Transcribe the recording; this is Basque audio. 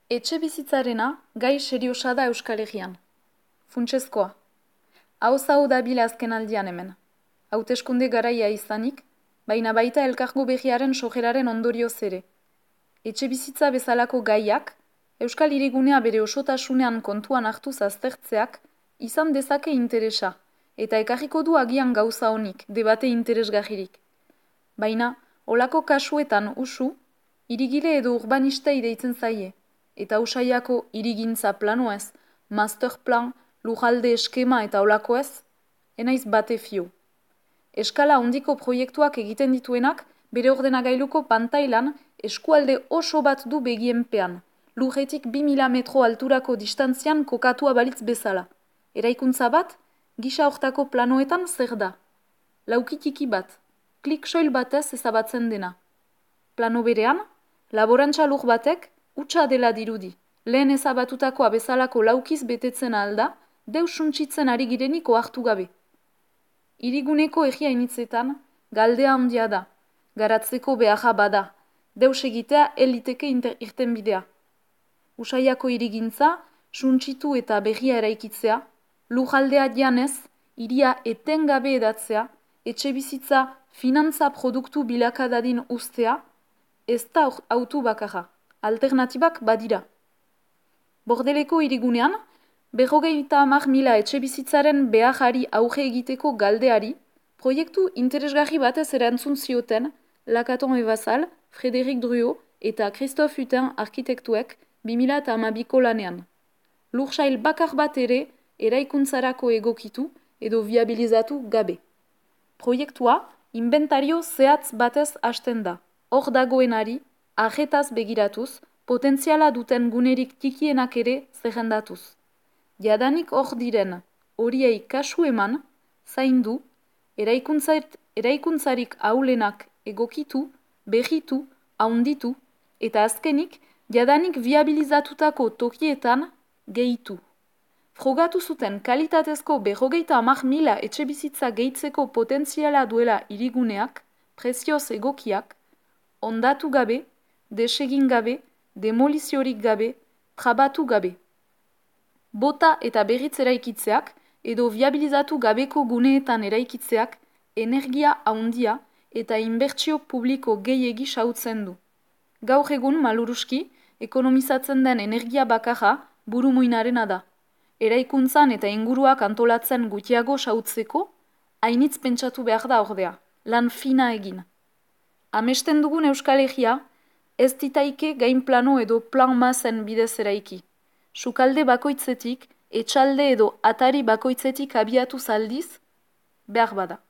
Etxe bizitzarena gai seriosa da Euskal Herrian. Funtsezkoa. Hau dabil azken aldian hemen. Hauteskunde garaia izanik, baina baita elkargo berriaren sojeraren ondorioz ere. Etxe bizitza bezalako gaiak, Euskal Hirigunea bere osotasunean kontuan hartuz aztertzeak, izan dezake interesa, eta ekarriko du agian gauza honik, debate interesgarririk. Baina, olako kasuetan usu, hirigile edo urbanistei deitzen zaie, eta usaiako hirigintza plano ez, masterplan, lujalde eskema eta olako ez, enaiz bate fio. Eskala handiko proiektuak egiten dituenak, bere ordenagailuko pantailan eskualde oso bat du begienpean, lurretik 2000 metro alturako distantzian kokatua balitz bezala. Eraikuntza bat, gisa hortako planoetan zer da. Laukitiki bat, klik soil batez ezabatzen dena. Plano berean, laborantza lur batek utxa dela dirudi. Lehen ezabatutakoa bezalako laukiz betetzen alda, deus suntsitzen ari gireniko hartu gabe. Hiriguneko egia initzetan, galdea handia da, garatzeko beharra bada, deus egitea eliteke irtenbidea. Usaiako hirigintza, suntsitu eta berria eraikitzea, lujaldea janez, hiria etengabe edatzea, etxe bizitza finantza produktu bilakadadin ustea, ez da autu bakarra, alternatibak badira. Bordeleko hirigunean, 50.000 etxe bizitzaren beharari auge egiteko galdeari, proiektu interesgarri batez erantzun zioten Lacaton et Vassal, Frédéric Drouot eta Christophe Hutin arkitektuek 2012ko lanean. Lursail bakar bat ere eraikuntzarako egokitu edo viabilizatu gabe. Proiektua inventario zehatz batez hasten da. Hor dagoenari, ajetaz begiratuz, potentziala duten gunerik tikienak ere zerrendatuz. Jadanik hor diren, horiei kasu eman, zaindu, eraikuntzarik aulenak egokitu, berritu, haunditu, eta azkenik, jadanik viabilizatutako tokietan gehitu. Frogatu zuten kalitatezko 50.000 etxe bizitza gehitzeko potentziala duela hiriguneak, prezioz egokiak, ondatu gabe, desegin gabe, demoliziorik gabe, trabatu gabe. Bota eta berriz eraikitzeak edo viabilizatu gabeko guneetan eraikitzeak energia handia eta inbertsio publiko gehiegi xautzen du. Gaur egun maluruski, ekonomizatzen den energia bakarra burumuinarena da. Eraikuntzan eta inguruak antolatzen gutiago xautzeko, hainitz pentsatu behar da ordea, lan fina egin. Amesten dugun Euskal Herria, ez ditaike gain plano edo plan mazen bidez eraiki. Sukalde bakoitzetik, etxalde edo atari bakoitzetik abiatu zaldiz, behar bada.